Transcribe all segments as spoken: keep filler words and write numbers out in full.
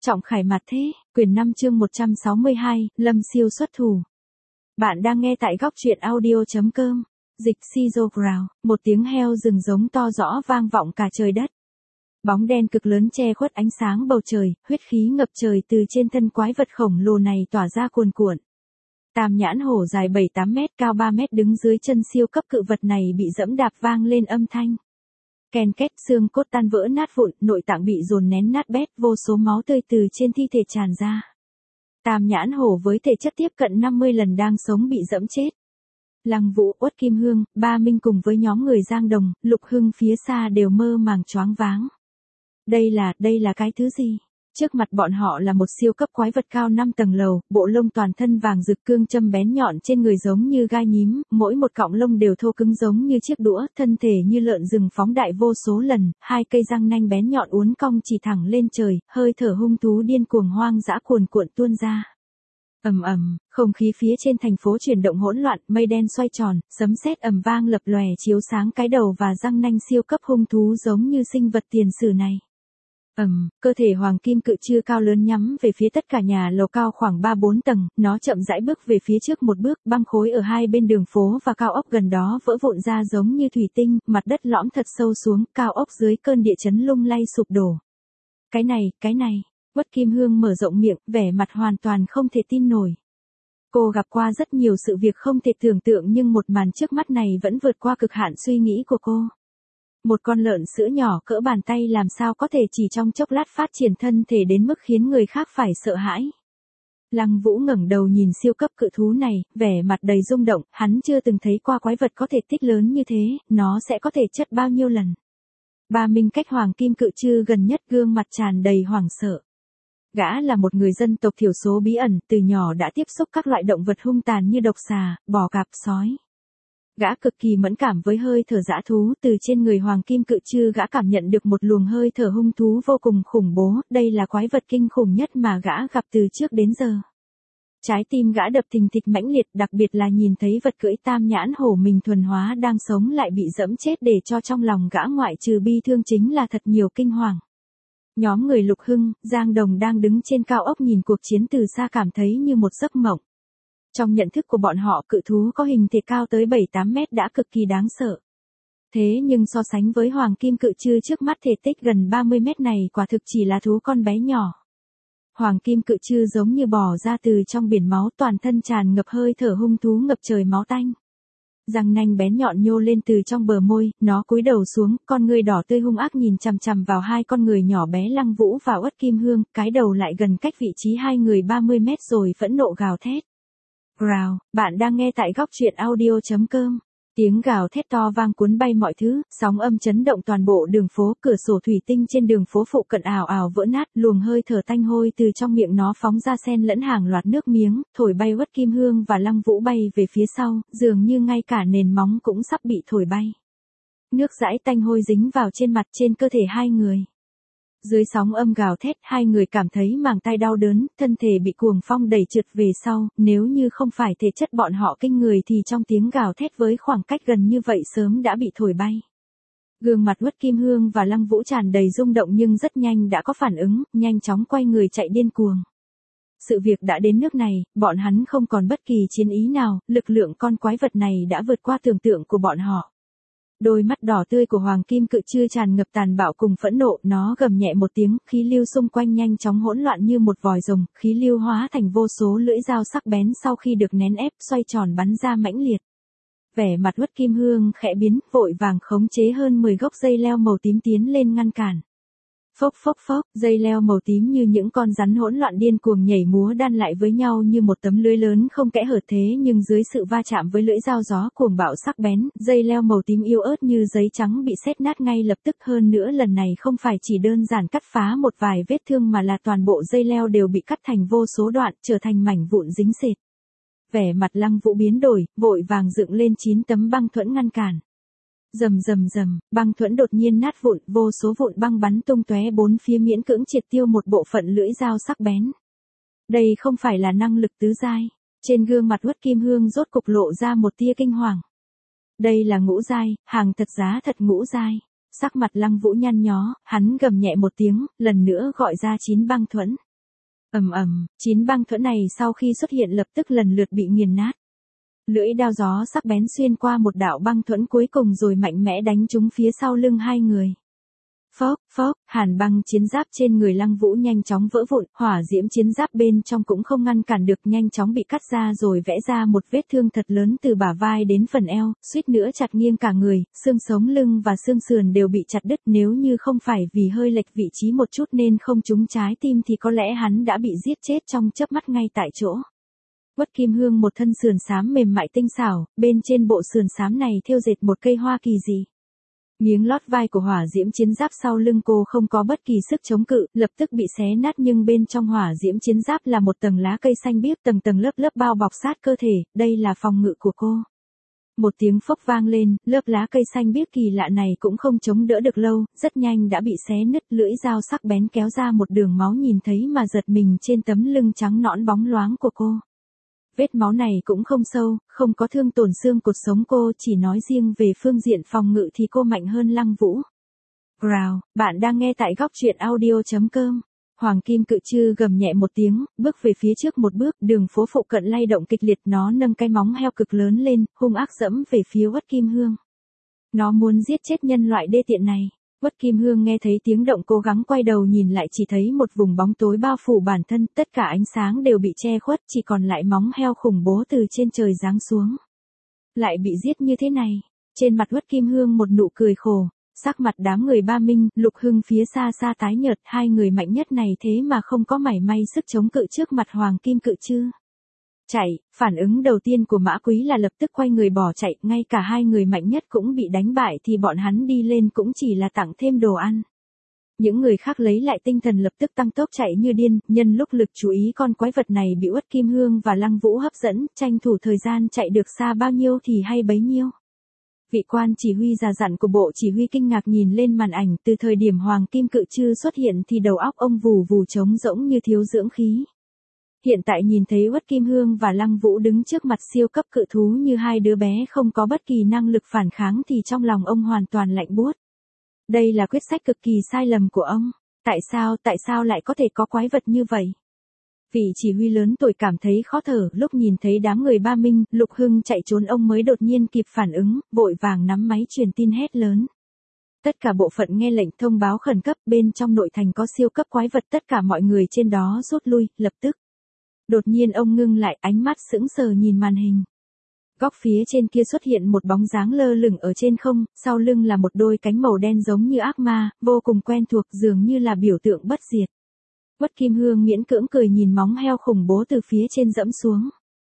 Trọng khải mặt thế, quyển năm chương một trăm sáu mươi hai, Lâm Siêu xuất thủ. Bạn đang nghe tại góc truyện audio.com. Dịch Sizoground, một tiếng heo rừng giống to rõ vang vọng cả trời đất. Bóng đen cực lớn che khuất ánh sáng bầu trời, huyết khí ngập trời từ trên thân quái vật khổng lồ này tỏa ra cuồn cuộn. Tam nhãn hổ dài bảy tám mét cao ba mét đứng dưới chân siêu cấp cự vật này bị dẫm đạp vang lên âm thanh. Ken két, xương cốt tan vỡ nát vụn, nội tạng bị dồn nén nát bét, vô số máu tươi từ trên thi thể tràn ra. Tam nhãn hổ với thể chất tiếp cận năm mươi lần đang sống bị dẫm chết. Lăng Vũ, Uất Kim Hương, Ba Minh cùng với nhóm người Giang Đồng, Lục Hưng phía xa đều mơ màng choáng váng. Đây là, đây là cái thứ gì? Trước mặt bọn họ là một siêu cấp quái vật cao năm tầng lầu, bộ lông toàn thân vàng rực, cương châm bén nhọn trên người giống như gai nhím, mỗi một cọng lông đều thô cứng giống như chiếc đũa, thân thể như lợn rừng phóng đại vô số lần, hai cây răng nanh bén nhọn uốn cong chỉ thẳng lên trời, hơi thở hung thú điên cuồng hoang dã cuồn cuộn tuôn ra. Ầm ầm, không khí phía trên thành phố chuyển động hỗn loạn, mây đen xoay tròn, sấm sét ầm vang lập lòe chiếu sáng cái đầu và răng nanh siêu cấp hung thú giống như sinh vật tiền sử này. Ầm, um, cơ thể hoàng kim cự trư cao lớn nhắm về phía tất cả nhà lầu cao khoảng ba bốn tầng, nó chậm rãi bước về phía trước một bước, băng khối ở hai bên đường phố và cao ốc gần đó vỡ vụn ra giống như thủy tinh, mặt đất lõm thật sâu xuống, cao ốc dưới cơn địa chấn lung lay sụp đổ. Cái này, cái này, Uất Kim Hương mở rộng miệng, vẻ mặt hoàn toàn không thể tin nổi. Cô gặp qua rất nhiều sự việc không thể tưởng tượng nhưng một màn trước mắt này vẫn vượt qua cực hạn suy nghĩ của cô. Một con lợn sữa nhỏ cỡ bàn tay làm sao có thể chỉ trong chốc lát phát triển thân thể đến mức khiến người khác phải sợ hãi. Lăng Vũ ngẩng đầu nhìn siêu cấp cự thú này, vẻ mặt đầy rung động, hắn chưa từng thấy qua quái vật có thể tích lớn như thế, nó sẽ có thể chất bao nhiêu lần. Ba Minh cách hoàng kim cự trư gần nhất, gương mặt tràn đầy hoảng sợ. Gã là một người dân tộc thiểu số bí ẩn, từ nhỏ đã tiếp xúc các loại động vật hung tàn như độc xà, bò cạp, sói. Gã cực kỳ mẫn cảm với hơi thở dã thú, từ trên người hoàng kim cự trư gã cảm nhận được một luồng hơi thở hung thú vô cùng khủng bố, đây là quái vật kinh khủng nhất mà gã gặp từ trước đến giờ. Trái tim gã đập thình thịch mãnh liệt, đặc biệt là nhìn thấy vật cưỡi tam nhãn hổ mình thuần hóa đang sống lại bị dẫm chết, để cho trong lòng gã ngoại trừ bi thương chính là thật nhiều kinh hoàng. Nhóm người Lục Hưng, Giang Đồng đang đứng trên cao ốc nhìn cuộc chiến từ xa cảm thấy như một giấc mộng. Trong nhận thức của bọn họ, cự thú có hình thể cao tới bảy tám mét đã cực kỳ đáng sợ. Thế nhưng so sánh với hoàng kim cự trư trước mắt, thể tích gần ba mươi mét này quả thực chỉ là thú con bé nhỏ. Hoàng kim cự trư giống như bò ra từ trong biển máu, toàn thân tràn ngập hơi thở hung thú ngập trời máu tanh. Răng nanh bén nhọn nhô lên từ trong bờ môi, nó cúi đầu xuống, con ngươi đỏ tươi hung ác nhìn chằm chằm vào hai con người nhỏ bé Lăng Vũ và Uất Kim Hương, cái đầu lại gần cách vị trí hai người ba mươi mét rồi phẫn nộ gào thét. Growl, bạn đang nghe tại góc truyện audio.com. Tiếng gào thét to vang cuốn bay mọi thứ, sóng âm chấn động toàn bộ đường phố, cửa sổ thủy tinh trên đường phố phụ cận ảo ảo vỡ nát, luồng hơi thở tanh hôi từ trong miệng nó phóng ra xen lẫn hàng loạt nước miếng, thổi bay Uất Kim Hương và Lăng Vũ bay về phía sau, dường như ngay cả nền móng cũng sắp bị thổi bay. Nước dãi tanh hôi dính vào trên mặt, trên cơ thể hai người. Dưới sóng âm gào thét, hai người cảm thấy màng tai đau đớn, thân thể bị cuồng phong đẩy trượt về sau, nếu như không phải thể chất bọn họ kinh người thì trong tiếng gào thét với khoảng cách gần như vậy sớm đã bị thổi bay. Gương mặt Uất Kim Hương và Lăng Vũ tràn đầy rung động nhưng rất nhanh đã có phản ứng, nhanh chóng quay người chạy điên cuồng. Sự việc đã đến nước này, bọn hắn không còn bất kỳ chiến ý nào, lực lượng con quái vật này đã vượt qua tưởng tượng của bọn họ. Đôi mắt đỏ tươi của hoàng kim cự trư tràn ngập tàn bạo cùng phẫn nộ, nó gầm nhẹ một tiếng, khí lưu xung quanh nhanh chóng hỗn loạn như một vòi rồng, khí lưu hóa thành vô số lưỡi dao sắc bén sau khi được nén ép xoay tròn bắn ra mãnh liệt. Vẻ mặt Uất Kim Hương khẽ biến, vội vàng khống chế hơn mười gốc dây leo màu tím tiến lên ngăn cản. Phốc phốc phốc, dây leo màu tím như những con rắn hỗn loạn điên cuồng nhảy múa đan lại với nhau như một tấm lưới lớn không kẽ hở, thế nhưng dưới sự va chạm với lưỡi dao gió cuồng bạo sắc bén, dây leo màu tím yếu ớt như giấy trắng bị sét nát ngay lập tức, hơn nữa lần này không phải chỉ đơn giản cắt phá một vài vết thương mà là toàn bộ dây leo đều bị cắt thành vô số đoạn, trở thành mảnh vụn dính sệt. Vẻ mặt Lăng Vũ biến đổi, vội vàng dựng lên chín tấm băng thuẫn ngăn cản. Rầm rầm rầm, băng thuẫn đột nhiên nát vụn, vô số vụn băng bắn tung tóe bốn phía miễn cưỡng triệt tiêu một bộ phận lưỡi dao sắc bén. Đây không phải là năng lực tứ giai. Trên gương mặt Uất Kim Hương rốt cục lộ ra một tia kinh hoàng. Đây là ngũ giai, hàng thật giá thật ngũ giai. Sắc mặt Lăng Vũ nhăn nhó, hắn gầm nhẹ một tiếng, lần nữa gọi ra chín băng thuẫn. Ầm ầm, chín băng thuẫn này sau khi xuất hiện lập tức lần lượt bị nghiền nát. Lưỡi đao gió sắc bén xuyên qua một đạo băng thuẫn cuối cùng rồi mạnh mẽ đánh trúng phía sau lưng hai người. Phốc, phốc, hàn băng chiến giáp trên người Lăng Vũ nhanh chóng vỡ vụn, hỏa diễm chiến giáp bên trong cũng không ngăn cản được, nhanh chóng bị cắt ra rồi vẽ ra một vết thương thật lớn từ bả vai đến phần eo, suýt nữa chặt nghiêng cả người, xương sống lưng và xương sườn đều bị chặt đứt, nếu như không phải vì hơi lệch vị trí một chút nên không trúng trái tim thì có lẽ hắn đã bị giết chết trong chớp mắt ngay tại chỗ. Uất Kim Hương một thân sườn xám mềm mại tinh xảo, bên trên bộ sườn xám này thêu dệt một cây hoa kỳ dị. Miếng lót vai của hỏa diễm chiến giáp sau lưng cô không có bất kỳ sức chống cự, lập tức bị xé nát, nhưng bên trong hỏa diễm chiến giáp là một tầng lá cây xanh biếc, tầng tầng lớp lớp bao bọc sát cơ thể, đây là phòng ngự của cô. Một tiếng phốc vang lên, lớp lá cây xanh biếc kỳ lạ này cũng không chống đỡ được lâu, rất nhanh đã bị xé nứt, lưỡi dao sắc bén kéo ra một đường máu nhìn thấy mà giật mình trên tấm lưng trắng nõn bóng loáng của cô. Vết máu này cũng không sâu, không có thương tổn xương cột sống cô, chỉ nói riêng về phương diện phòng ngự thì cô mạnh hơn Lăng Vũ. Growl, bạn đang nghe tại góc truyện audio chấm com. Hoàng kim cự trư gầm nhẹ một tiếng, bước về phía trước một bước, đường phố phụ cận lay động kịch liệt, nó nâng cái móng heo cực lớn lên, hung ác dẫm về phía Uất Kim Hương. Nó muốn giết chết nhân loại đê tiện này. Uất Kim Hương nghe thấy tiếng động cố gắng quay đầu nhìn lại, chỉ thấy một vùng bóng tối bao phủ bản thân, tất cả ánh sáng đều bị che khuất, chỉ còn lại móng heo khủng bố từ trên trời giáng xuống. Lại bị giết như thế này. Trên mặt Uất Kim Hương một nụ cười khổ, sắc mặt đám người Ba Minh, Lục Hưng phía xa xa tái nhợt, hai người mạnh nhất này thế mà không có mảy may sức chống cự trước mặt Hoàng Kim Cự Trư. Chạy, phản ứng đầu tiên của Mã Quý là lập tức quay người bỏ chạy, ngay cả hai người mạnh nhất cũng bị đánh bại thì bọn hắn đi lên cũng chỉ là tặng thêm đồ ăn. Những người khác lấy lại tinh thần lập tức tăng tốc chạy như điên, nhân lúc lực chú ý con quái vật này bị Uất Kim Hương và Lăng Vũ hấp dẫn, tranh thủ thời gian chạy được xa bao nhiêu thì hay bấy nhiêu. Vị quan chỉ huy già dặn của bộ chỉ huy kinh ngạc nhìn lên màn ảnh, từ thời điểm Hoàng Kim Cự Trư xuất hiện thì đầu óc ông vù vù trống rỗng như thiếu dưỡng khí. Hiện tại nhìn thấy Uất Kim Hương và Lăng Vũ đứng trước mặt siêu cấp cự thú như hai đứa bé không có bất kỳ năng lực phản kháng thì trong lòng ông hoàn toàn lạnh buốt. Đây là quyết sách cực kỳ sai lầm của ông. Tại sao, tại sao lại có thể có quái vật như vậy? Vị chỉ huy lớn tuổi cảm thấy khó thở, lúc nhìn thấy đám người Ba Minh, Lục Hưng chạy trốn ông mới đột nhiên kịp phản ứng, vội vàng nắm máy truyền tin hét lớn. Tất cả bộ phận nghe lệnh thông báo khẩn cấp, bên trong nội thành có siêu cấp quái vật, tất cả mọi người trên đó rút lui, lập tức. Đột nhiên ông ngưng lại, ánh mắt sững sờ nhìn màn hình. Góc phía trên kia xuất hiện một bóng dáng lơ lửng ở trên không, sau lưng là một đôi cánh màu đen giống như ác ma, vô cùng quen thuộc, dường như là biểu tượng bất diệt. Uất Kim Hương miễn cưỡng cười nhìn móng heo khủng bố từ phía trên dẫm xuống.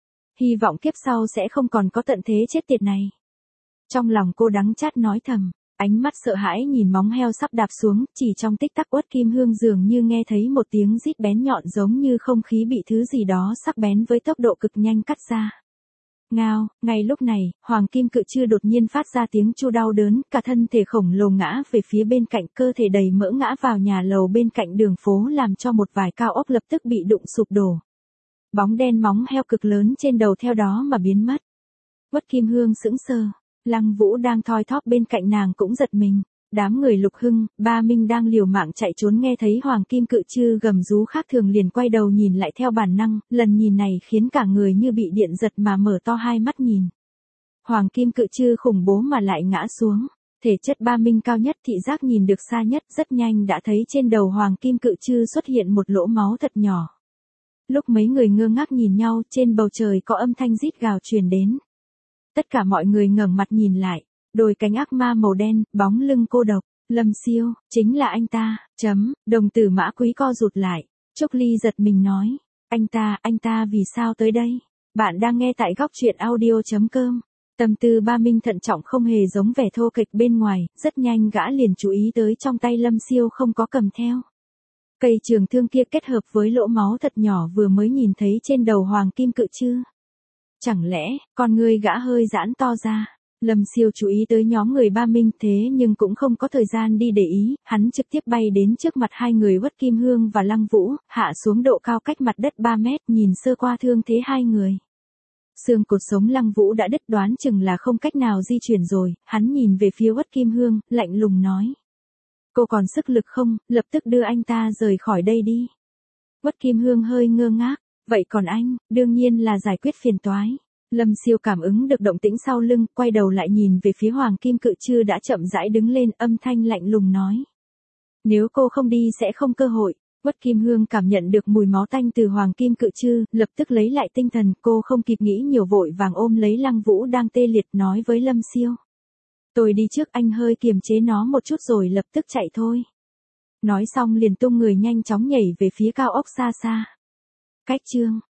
Hy vọng kiếp sau sẽ không còn có tận thế chết tiệt này. Trong lòng cô đắng chát nói thầm. Ánh mắt sợ hãi nhìn móng heo sắp đạp xuống, chỉ trong tích tắc Uất Kim Hương dường như nghe thấy một tiếng rít bén nhọn giống như không khí bị thứ gì đó sắc bén với tốc độ cực nhanh cắt ra. Ngao, ngay lúc này, Hoàng Kim Cự Trư đột nhiên phát ra tiếng chu đau đớn, cả thân thể khổng lồ ngã về phía bên cạnh, cơ thể đầy mỡ ngã vào nhà lầu bên cạnh đường phố làm cho một vài cao ốc lập tức bị đụng sụp đổ. Bóng đen móng heo cực lớn trên đầu theo đó mà biến mất. Uất Kim Hương sững sờ. Lăng Vũ đang thoi thóp bên cạnh nàng cũng giật mình. Đám người Lục Hưng, Ba Minh đang liều mạng chạy trốn nghe thấy Hoàng Kim Cự Trư gầm rú khác thường liền quay đầu nhìn lại theo bản năng, lần nhìn này khiến cả người như bị điện giật mà mở to hai mắt nhìn. Hoàng Kim Cự Trư khủng bố mà lại ngã xuống. Thể chất Ba Minh cao nhất, thị giác nhìn được xa nhất, rất nhanh đã thấy trên đầu Hoàng Kim Cự Trư xuất hiện một lỗ máu thật nhỏ. Lúc mấy người ngơ ngác nhìn nhau, trên bầu trời có âm thanh rít gào truyền đến. Tất cả mọi người ngẩng mặt nhìn lại, đôi cánh ác ma màu đen, bóng lưng cô độc, Lâm Siêu, chính là anh ta, chấm, đồng tử Mã Quý co rụt lại, Trúc Ly giật mình nói, anh ta, anh ta vì sao tới đây? Bạn đang nghe tại góc truyện audio chấm com. Tâm tư Ba Minh thận trọng không hề giống vẻ thô kệch bên ngoài, rất nhanh gã liền chú ý tới trong tay Lâm Siêu không có cầm theo. Cây trường thương kia kết hợp với lỗ máu thật nhỏ vừa mới nhìn thấy trên đầu Hoàng Kim Cự Trư. Chẳng lẽ, con ngươi gã hơi giãn to ra. Lâm Siêu chú ý tới nhóm người Ba Minh thế nhưng cũng không có thời gian đi để ý, hắn trực tiếp bay đến trước mặt hai người Uất Kim Hương và Lăng Vũ, hạ xuống độ cao cách mặt đất ba mét, nhìn sơ qua thương thế hai người. Xương cột sống Lăng Vũ đã đứt, đoán chừng là không cách nào di chuyển rồi, hắn nhìn về phía Uất Kim Hương, lạnh lùng nói. Cô còn sức lực không, lập tức đưa anh ta rời khỏi đây đi. Quất Kim Hương hơi ngơ ngác, vậy còn anh, đương nhiên là giải quyết phiền toái. Lâm Siêu cảm ứng được động tĩnh sau lưng, quay đầu lại nhìn về phía Hoàng Kim Cự Trư đã chậm rãi đứng lên, âm thanh lạnh lùng nói. Nếu cô không đi sẽ không cơ hội. Quất Kim Hương cảm nhận được mùi máu tanh từ Hoàng Kim Cự Trư, lập tức lấy lại tinh thần, cô không kịp nghĩ nhiều vội vàng ôm lấy Lăng Vũ đang tê liệt nói với Lâm Siêu. Tôi đi trước, anh hơi kiềm chế nó một chút rồi lập tức chạy thôi. Nói xong liền tung người nhanh chóng nhảy về phía cao ốc xa xa. Cách chương